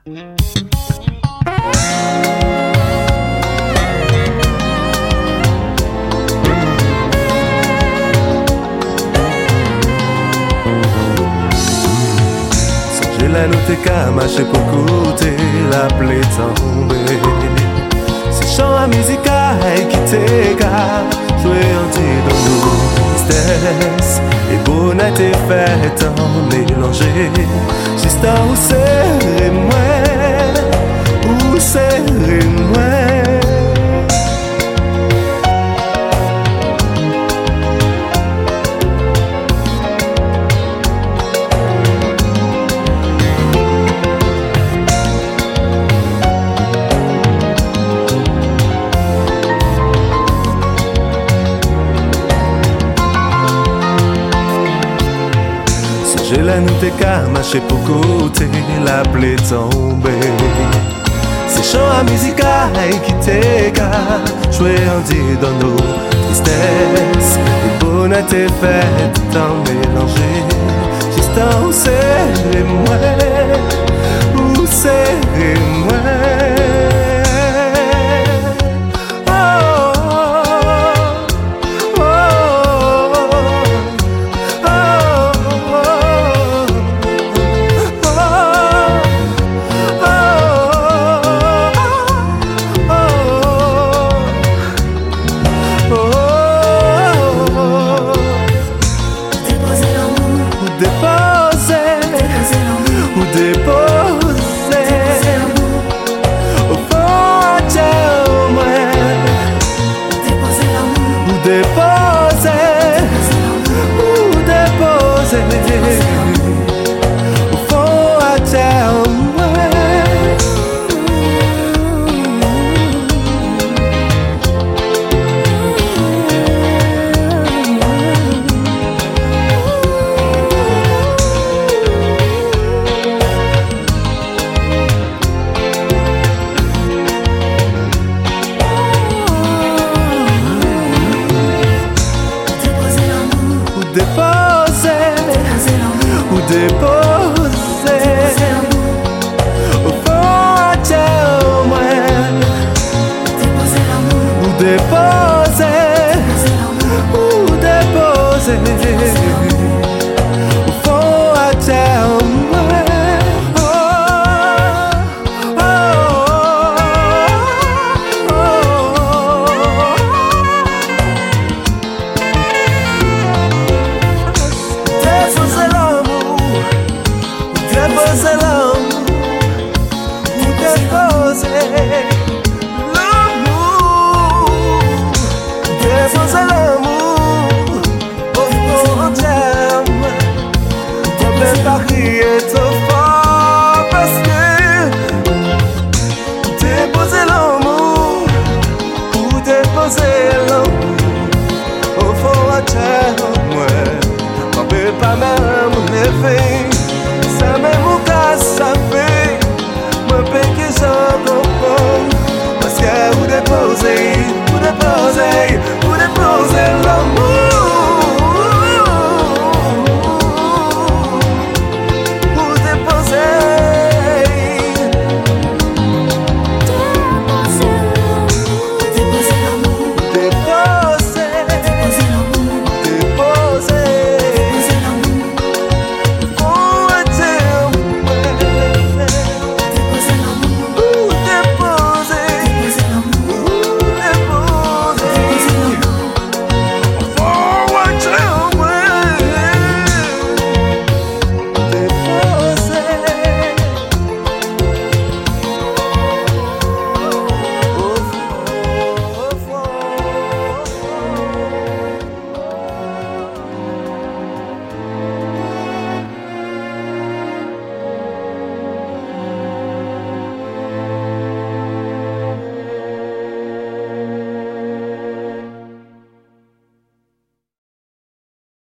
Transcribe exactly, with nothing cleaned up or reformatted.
J'ai la note qu'à marcher pour côté, la plaie tombée. C'est chant à musique qui t'est qu'à jouer en dans nos tristesses. Et bonnet et fête en mélanger. Juste où c'est moi, où c'est moi. J'ai la nuit qu'à marcher pour côté, la plaie tombée. C'est chant à musique qui t'est qu'à jouer en dit dans nos tristesses. Et bonnet et fête en mélanger. Juste où c'est moi, où c'est moi. Déposer l'amour, déposer